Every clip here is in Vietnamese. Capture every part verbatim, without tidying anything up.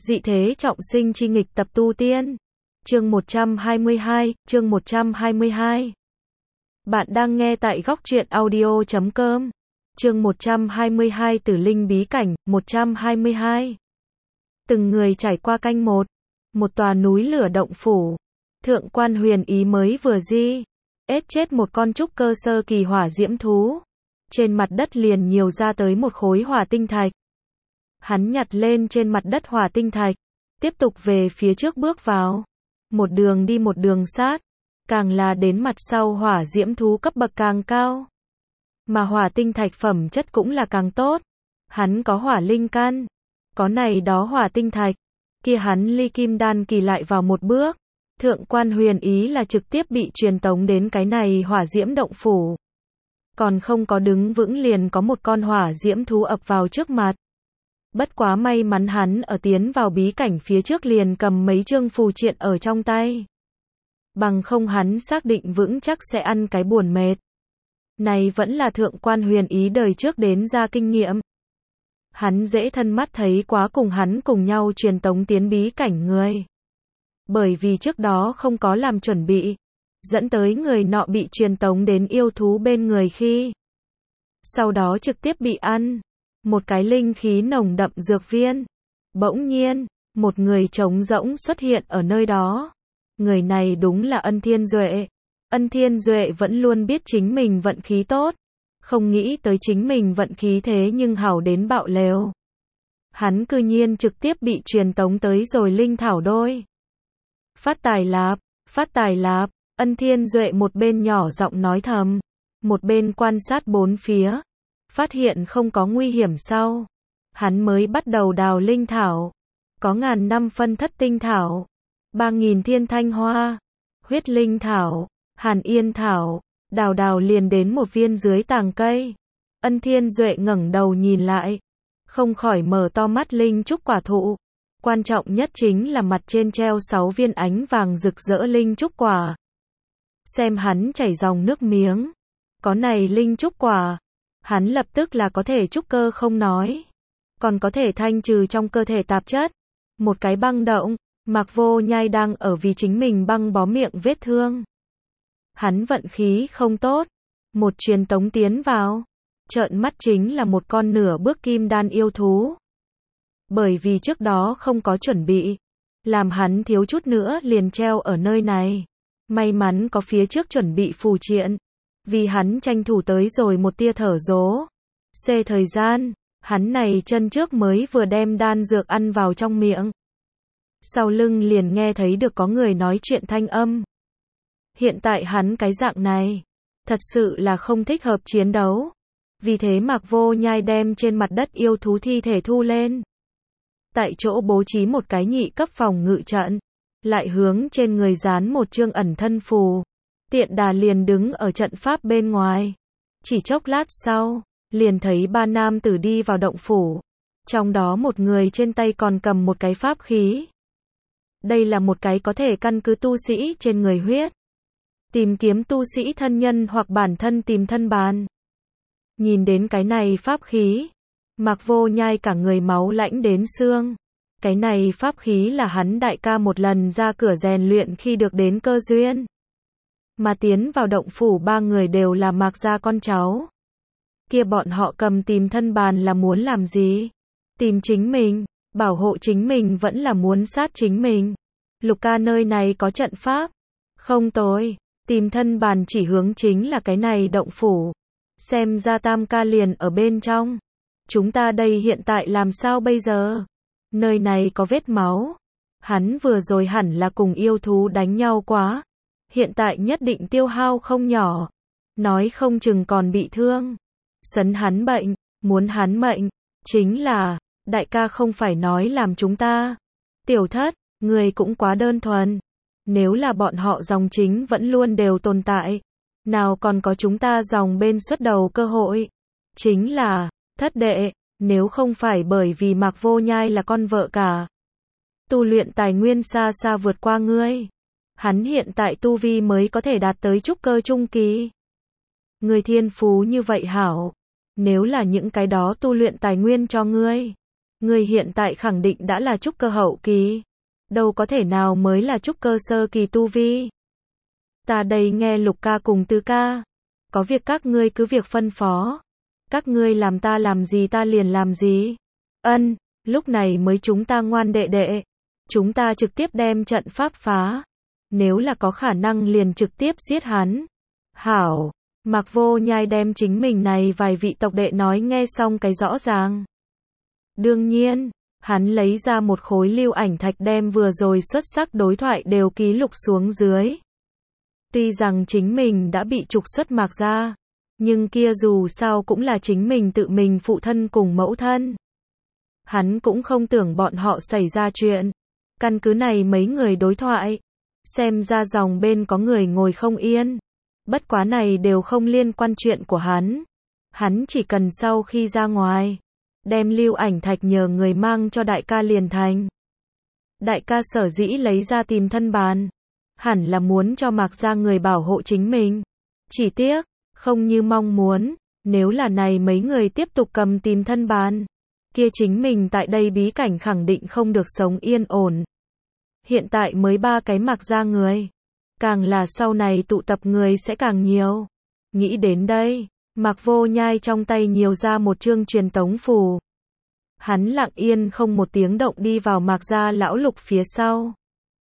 Dị thế trọng sinh chi nghịch tập tu tiên. Chương một trăm hai mươi hai, chương một trăm hai mươi hai. Bạn đang nghe tại góc truyện audio chấm com. Chương một trăm hai mươi hai Tử linh bí cảnh, một trăm hai mươi hai. Từng người trải qua canh một. Một tòa núi lửa động phủ. Thượng quan Huyền Ý mới vừa di ết chết một con trúc cơ sơ kỳ hỏa diễm thú. Trên mặt đất liền nhiều ra tới một khối hỏa tinh thạch. Hắn nhặt lên trên mặt đất hỏa tinh thạch, tiếp tục về phía trước bước vào. Một đường đi một đường sát, càng là đến mặt sau hỏa diễm thú cấp bậc càng cao. Mà hỏa tinh thạch phẩm chất cũng là càng tốt. Hắn có hỏa linh căn, có này đó hỏa tinh thạch, kia hắn ly kim đan kỳ lại vào một bước. Thượng quan Huyền Ý là trực tiếp bị truyền tống đến cái này hỏa diễm động phủ. Còn không có đứng vững liền có một con hỏa diễm thú ập vào trước mặt. Bất quá may mắn hắn ở tiến vào bí cảnh phía trước liền cầm mấy chương phù triện ở trong tay. Bằng không hắn xác định vững chắc sẽ ăn cái buồn mệt. Này vẫn là thượng quan Huyền Ý đời trước đến ra kinh nghiệm. Hắn dễ thân mắt thấy quá cùng hắn cùng nhau truyền tống tiến bí cảnh người. Bởi vì trước đó không có làm chuẩn bị, dẫn tới người nọ bị truyền tống đến yêu thú bên người khi. Sau đó trực tiếp bị ăn. Một cái linh khí nồng đậm dược viên. Bỗng nhiên, một người trống rỗng xuất hiện ở nơi đó. Người này đúng là Ân Thiên Duệ. Ân Thiên Duệ vẫn luôn biết chính mình vận khí tốt. Không nghĩ tới chính mình vận khí thế nhưng hảo đến bạo lều. Hắn cư nhiên trực tiếp bị truyền tống tới rồi linh thảo đôi. Phát tài lạp, phát tài lạp. Ân Thiên Duệ một bên nhỏ giọng nói thầm, một bên quan sát bốn phía. Phát hiện không có nguy hiểm sau, hắn mới bắt đầu đào linh thảo. Có ngàn năm phân thất tinh thảo, ba nghìn thiên thanh hoa, huyết linh thảo, hàn yên thảo. Đào đào liền đến một viên dưới tàng cây. Ân Thiên Duệ ngẩng đầu nhìn lại, không khỏi mở to mắt linh trúc quả thụ. Quan trọng nhất chính là mặt trên treo sáu viên ánh vàng rực rỡ linh trúc quả. Xem hắn chảy dòng nước miếng. Có này linh trúc quả, hắn lập tức là có thể trúc cơ không nói, còn có thể thanh trừ trong cơ thể tạp chất. Một cái băng động, Mạc Vô Nhai đang ở vì chính mình băng bó miệng vết thương. Hắn vận khí không tốt, một truyền tống tiến vào, trợn mắt chính là một con nửa bước kim đan yêu thú. Bởi vì trước đó không có chuẩn bị, làm hắn thiếu chút nữa liền treo ở nơi này. May mắn có phía trước chuẩn bị phù triện, vì hắn tranh thủ tới rồi một tia thở dố. Xê thời gian, hắn này chân trước mới vừa đem đan dược ăn vào trong miệng. Sau lưng liền nghe thấy được có người nói chuyện thanh âm. Hiện tại hắn cái dạng này, thật sự là không thích hợp chiến đấu. Vì thế Mạc Vô Nhai đem trên mặt đất yêu thú thi thể thu lên. Tại chỗ bố trí một cái nhị cấp phòng ngự trận, lại hướng trên người dán một chương ẩn thân phù. Tiện đà liền đứng ở trận pháp bên ngoài. Chỉ chốc lát sau, liền thấy ba nam tử đi vào động phủ. Trong đó một người trên tay còn cầm một cái pháp khí. Đây là một cái có thể căn cứ tu sĩ trên người huyết. Tìm kiếm tu sĩ thân nhân hoặc bản thân tìm thân bàn. Nhìn đến cái này pháp khí, Mạc Vô Nhai cả người máu lạnh đến xương. Cái này pháp khí là hắn đại ca một lần ra cửa rèn luyện khi được đến cơ duyên. Mà tiến vào động phủ ba người đều là Mạc gia con cháu. Kia bọn họ cầm tìm thân bàn là muốn làm gì? Tìm chính mình, bảo hộ chính mình vẫn là muốn sát chính mình. Lục ca nơi này có trận pháp. Không tồi, tìm thân bàn chỉ hướng chính là cái này động phủ. Xem ra Tam ca liền ở bên trong. Chúng ta đây hiện tại làm sao bây giờ? Nơi này có vết máu. Hắn vừa rồi hẳn là cùng yêu thú đánh nhau quá. Hiện tại nhất định tiêu hao không nhỏ. Nói không chừng còn bị thương. Sấn hắn bệnh, muốn hắn mệnh. Chính là, đại ca không phải nói làm chúng ta. Tiểu thất, người cũng quá đơn thuần. Nếu là bọn họ dòng chính vẫn luôn đều tồn tại. Nào còn có chúng ta dòng bên xuất đầu cơ hội. Chính là, thất đệ, nếu không phải bởi vì Mạc Vô Nhai là con vợ cả. Tu luyện tài nguyên xa xa vượt qua ngươi. Hắn hiện tại tu vi mới có thể đạt tới trúc cơ trung kỳ. Người thiên phú như vậy hảo. Nếu là những cái đó tu luyện tài nguyên cho ngươi, Người hiện tại khẳng định đã là trúc cơ hậu kỳ. Đâu có thể nào mới là trúc cơ sơ kỳ tu vi. Ta đây nghe Lục ca cùng Tư ca. Có việc các ngươi cứ việc phân phó. Các ngươi làm ta làm gì ta liền làm gì. Ân, lúc này mới chúng ta ngoan đệ đệ. Chúng ta trực tiếp đem trận pháp phá. Nếu là có khả năng liền trực tiếp giết hắn. Hảo, Mạc Vô Nhai đem chính mình này vài vị tộc đệ nói nghe xong cái rõ ràng. Đương nhiên, hắn lấy ra một khối lưu ảnh thạch đem vừa rồi xuất sắc đối thoại đều ký lục xuống dưới. Tuy rằng chính mình đã bị trục xuất Mạc gia, nhưng kia dù sao cũng là chính mình tự mình phụ thân cùng mẫu thân. Hắn cũng không tưởng bọn họ xảy ra chuyện. Căn cứ này mấy người đối thoại, xem ra dòng bên có người ngồi không yên. Bất quá này đều không liên quan chuyện của hắn. Hắn chỉ cần sau khi ra ngoài, đem lưu ảnh thạch nhờ người mang cho đại ca liền thành. Đại ca sở dĩ lấy ra tìm thân bàn, hẳn là muốn cho Mạc gia người bảo hộ chính mình. Chỉ tiếc, không như mong muốn, nếu là này mấy người tiếp tục cầm tìm thân bàn, kia chính mình tại đây bí cảnh khẳng định không được sống yên ổn. Hiện tại mới ba cái Mạc gia người, càng là sau này tụ tập người sẽ càng nhiều. Nghĩ đến đây, Mạc Vô Nhai trong tay nhiều ra một chương truyền tống phù. Hắn lặng yên không một tiếng động đi vào Mạc gia lão Lục phía sau.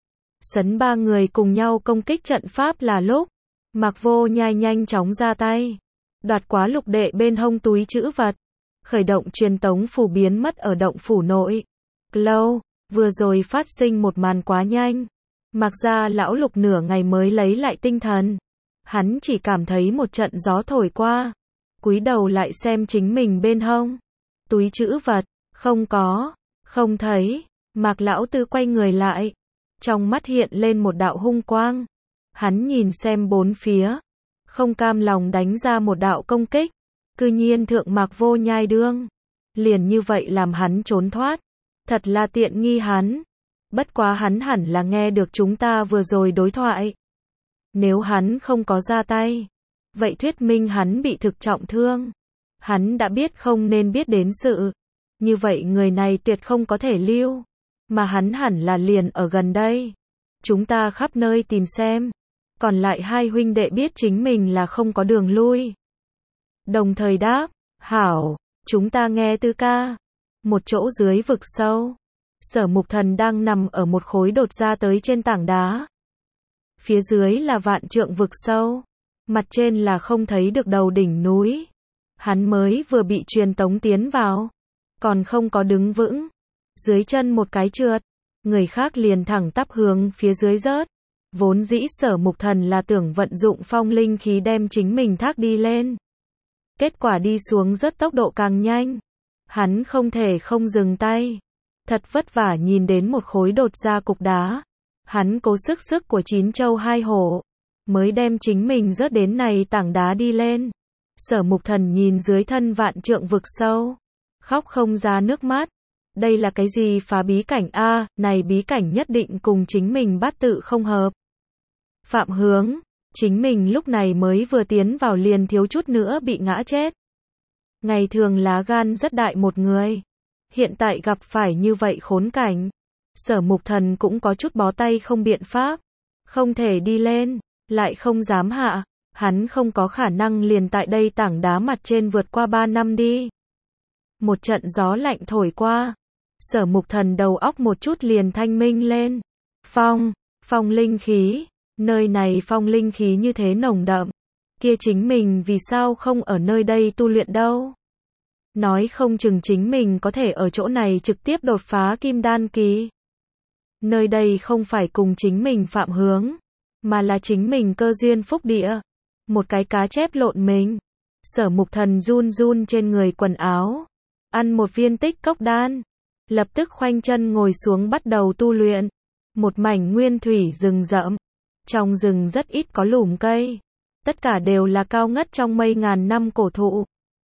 Sấn ba người cùng nhau công kích trận pháp là lúc, Mạc Vô Nhai nhanh chóng ra tay, đoạt quá Lục đệ bên hông túi trữ vật, khởi động truyền tống phù biến mất ở động phủ nội. Lâu, vừa rồi phát sinh một màn quá nhanh. Mạc gia lão Lục nửa ngày mới lấy lại tinh thần. Hắn chỉ cảm thấy một trận gió thổi qua, cúi đầu lại xem chính mình bên hông. Túi trữ vật, không có, không thấy. Mạc lão tư quay người lại, trong mắt hiện lên một đạo hung quang. Hắn nhìn xem bốn phía, không cam lòng đánh ra một đạo công kích. Cư nhiên thượng Mạc Vô Nhai đương, liền như vậy làm hắn trốn thoát. Thật là tiện nghi hắn. Bất quá hắn hẳn là nghe được chúng ta vừa rồi đối thoại. Nếu hắn không có ra tay, vậy thuyết minh hắn bị thực trọng thương. Hắn đã biết không nên biết đến sự. Như vậy người này tuyệt không có thể lưu. Mà hắn hẳn là liền ở gần đây. Chúng ta khắp nơi tìm xem. Còn lại hai huynh đệ biết chính mình là không có đường lui. Đồng thời đáp, hảo, chúng ta nghe Tư ca. Một chỗ dưới vực sâu, Sở Mục Thần đang nằm ở một khối đột ra tới trên tảng đá. Phía dưới là vạn trượng vực sâu, mặt trên là không thấy được đầu đỉnh núi. Hắn mới vừa bị truyền tống tiến vào, còn không có đứng vững, dưới chân một cái trượt, người khác liền thẳng tắp hướng phía dưới rớt. Vốn dĩ Sở Mục Thần là tưởng vận dụng phong linh khí đem chính mình thác đi lên. Kết quả đi xuống rất tốc độ càng nhanh. Hắn không thể không dừng tay. Thật vất vả nhìn đến một khối đột ra cục đá. Hắn cố sức sức của chín châu hai hổ, mới đem chính mình rớt đến này tảng đá đi lên. Sở Mục Thần nhìn dưới thân vạn trượng vực sâu, khóc không ra nước mắt. Đây là cái gì phá bí cảnh a, à, này bí cảnh nhất định cùng chính mình bát tự không hợp. Phạm Hướng, chính mình lúc này mới vừa tiến vào liền thiếu chút nữa bị ngã chết. Ngày thường lá gan rất đại một người, hiện tại gặp phải như vậy khốn cảnh. Sở Mục Thần cũng có chút bó tay không biện pháp, không thể đi lên, lại không dám hạ, hắn không có khả năng liền tại đây tảng đá mặt trên vượt qua ba năm đi. Một trận gió lạnh thổi qua, Sở Mục Thần đầu óc một chút liền thanh minh lên. Phong, phong linh khí, nơi này phong linh khí như thế nồng đậm, kia chính mình vì sao không ở nơi đây tu luyện đâu? Nói không chừng chính mình có thể ở chỗ này trực tiếp đột phá kim đan kỳ. Nơi đây không phải cùng chính mình Phạm Hướng, mà là chính mình cơ duyên phúc địa. Một cái cá chép lộn mình. Sở Mục Thần run run trên người quần áo, ăn một viên tích cốc đan, lập tức khoanh chân ngồi xuống bắt đầu tu luyện. Một mảnh nguyên thủy rừng rậm, trong rừng rất ít có lùm cây, tất cả đều là cao ngất trong mây ngàn năm cổ thụ.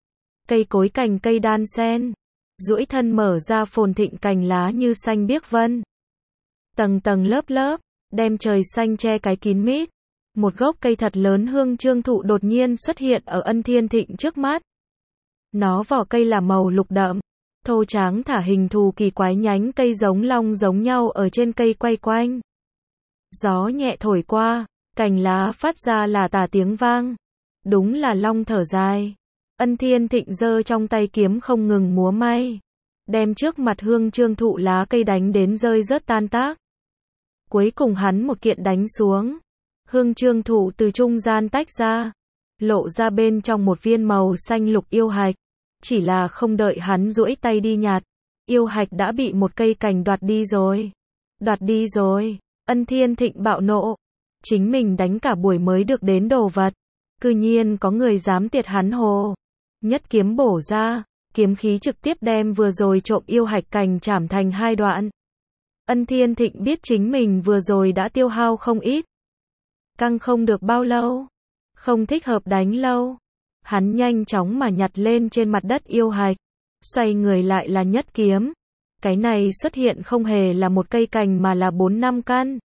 Cây cối cành cây đan xen, duỗi thân mở ra phồn thịnh cành lá như xanh biếc vân. Tầng tầng lớp lớp, đem trời xanh che cái kín mít. Một gốc cây thật lớn hương trương thụ đột nhiên xuất hiện ở Ân Thiên Thịnh trước mắt. Nó vỏ cây là màu lục đậm, thô tráng thả hình thù kỳ quái nhánh cây giống long giống nhau ở trên cây quay quanh. Gió nhẹ thổi qua, cành lá phát ra là tả tiếng vang. Đúng là long thở dài. Ân Thiên Thịnh giơ trong tay kiếm không ngừng múa may, đem trước mặt Hương Trương thụ lá cây đánh đến rơi rớt tan tác. Cuối cùng hắn một kiện đánh xuống. Hương Trương thụ từ trung gian tách ra, lộ ra bên trong một viên màu xanh lục yêu hạch. Chỉ là không đợi hắn duỗi tay đi nhặt, yêu hạch đã bị một cây cành đoạt đi rồi. Đoạt đi rồi. Ân Thiên Thịnh bạo nộ. Chính mình đánh cả buổi mới được đến đồ vật, cư nhiên có người dám tiệt hắn hồ. Nhất kiếm bổ ra, kiếm khí trực tiếp đem vừa rồi trộm yêu hạch cành chảm thành hai đoạn. Ân Thiên Thịnh biết chính mình vừa rồi đã tiêu hao không ít. Căng không được bao lâu, không thích hợp đánh lâu. Hắn nhanh chóng mà nhặt lên trên mặt đất yêu hạch, xoay người lại là nhất kiếm. Cái này xuất hiện không hề là một cây cành mà là bốn năm căn.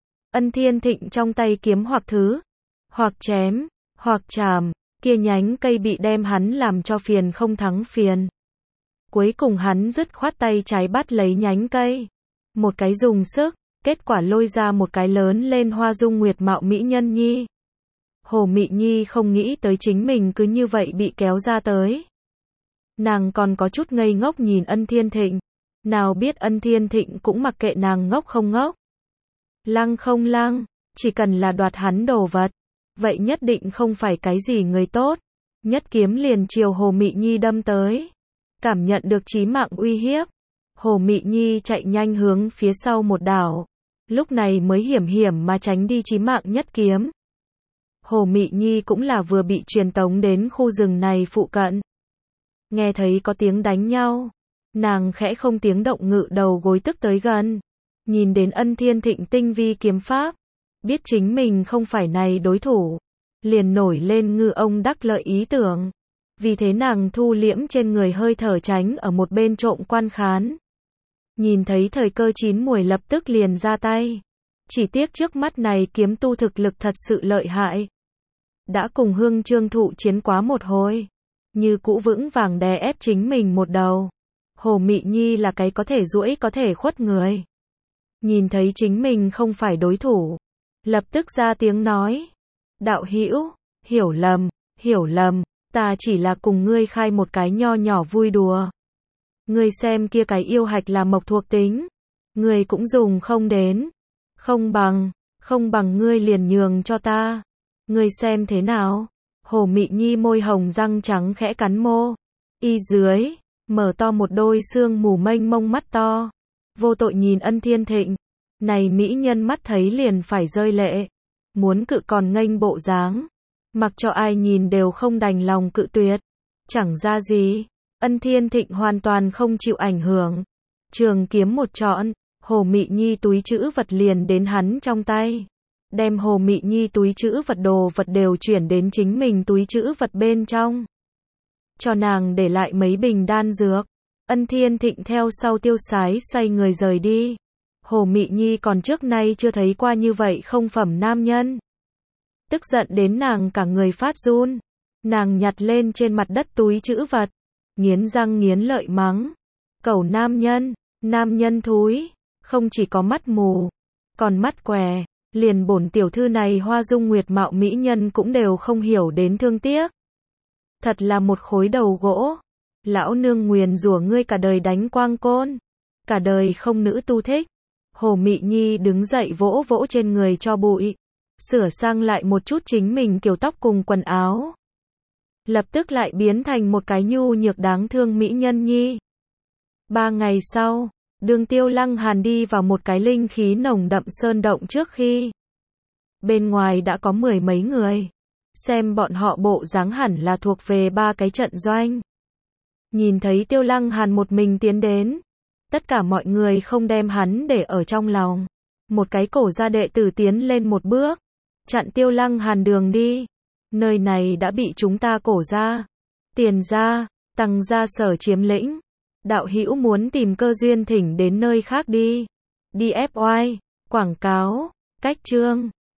Ân Thiên Thịnh trong tay kiếm hoặc thứ, hoặc chém, hoặc chàm, kia nhánh cây bị đem hắn làm cho phiền không thắng phiền. Cuối cùng hắn dứt khoát tay trái bắt lấy nhánh cây, một cái dùng sức, kết quả lôi ra một cái lớn lên hoa dung nguyệt mạo mỹ nhân nhi. Hồ Mị Nhi không nghĩ tới chính mình cứ như vậy bị kéo ra tới. Nàng còn có chút ngây ngốc nhìn Ân Thiên Thịnh, nào biết Ân Thiên Thịnh cũng mặc kệ nàng ngốc không ngốc. Lăng không lăng, chỉ cần là đoạt hắn đồ vật, vậy nhất định không phải cái gì người tốt. Nhất kiếm liền chiều Hồ Mị Nhi đâm tới. Cảm nhận được chí mạng uy hiếp, Hồ Mị Nhi chạy nhanh hướng phía sau một đảo, lúc này mới hiểm hiểm mà tránh đi chí mạng nhất kiếm. Hồ Mị Nhi cũng là vừa bị truyền tống đến khu rừng này phụ cận. Nghe thấy có tiếng đánh nhau, nàng khẽ không tiếng động ngự đầu gối tức tới gần. Nhìn đến Ân Thiên Thịnh tinh vi kiếm pháp, biết chính mình không phải này đối thủ, liền nổi lên ngư ông đắc lợi ý tưởng. Vì thế nàng thu liễm trên người hơi thở tránh ở một bên trộm quan khán. Nhìn thấy thời cơ chín muồi lập tức liền ra tay. Chỉ tiếc trước mắt này kiếm tu thực lực thật sự lợi hại. Đã cùng Hương Trương thụ chiến quá một hồi, như cũ vững vàng đè ép chính mình một đầu. Hồ Mị Nhi là cái có thể duỗi có thể khuất người. Nhìn thấy chính mình không phải đối thủ, lập tức ra tiếng nói. Đạo hữu, hiểu lầm, hiểu lầm, ta chỉ là cùng ngươi khai một cái nho nhỏ vui đùa. Ngươi xem kia cái yêu hạch là mộc thuộc tính, ngươi cũng dùng không đến. Không bằng, không bằng ngươi liền nhường cho ta. Ngươi xem thế nào? Hồ Mị Nhi môi hồng răng trắng khẽ cắn mô. Y dưới, mở to một đôi sương mù mênh mông mắt to. Vô tội nhìn Ân Thiên Thịnh. Này mỹ nhân mắt thấy liền phải rơi lệ. Muốn cự còn nghênh bộ dáng. Mặc cho ai nhìn đều không đành lòng cự tuyệt. Chẳng ra gì. Ân Thiên Thịnh hoàn toàn không chịu ảnh hưởng. Trường kiếm một trọn, Hồ Mị Nhi túi trữ vật liền đến hắn trong tay. Đem Hồ Mị Nhi túi trữ vật đồ vật đều chuyển đến chính mình túi trữ vật bên trong. Cho nàng để lại mấy bình đan dược. Ân Thiên Thịnh theo sau tiêu sái xoay người rời đi. Hồ Mị Nhi còn trước nay chưa thấy qua như vậy không phẩm nam nhân. Tức giận đến nàng cả người phát run. Nàng nhặt lên trên mặt đất túi trữ vật, nghiến răng nghiến lợi mắng. Cẩu nam nhân, nam nhân thúi, không chỉ có mắt mù, còn mắt què. Liền bổn tiểu thư này hoa dung nguyệt mạo mỹ nhân cũng đều không hiểu đến thương tiếc. Thật là một khối đầu gỗ. Lão nương nguyền rủa ngươi cả đời đánh quang côn, cả đời không nữ tu thích. Hồ Mị Nhi đứng dậy vỗ vỗ trên người cho bụi, sửa sang lại một chút chính mình kiểu tóc cùng quần áo. Lập tức lại biến thành một cái nhu nhược đáng thương mỹ nhân nhi. Ba ngày sau, Đường Tiêu Lăng Hàn đi vào một cái linh khí nồng đậm sơn động trước khi. Bên ngoài đã có mười mấy người. Xem bọn họ bộ dáng hẳn là thuộc về ba cái trận doanh. Nhìn thấy Tiêu Lăng Hàn một mình tiến đến. Tất cả mọi người không đem hắn để ở trong lòng. Một cái cổ gia đệ tử tiến lên một bước. Chặn Tiêu Lăng Hàn đường đi. Nơi này đã bị chúng ta cổ gia, Tiền gia, Tăng gia sở chiếm lĩnh. Đạo hữu muốn tìm cơ duyên thỉnh đến nơi khác đi. Đi ép oai, quảng cáo, cách chương.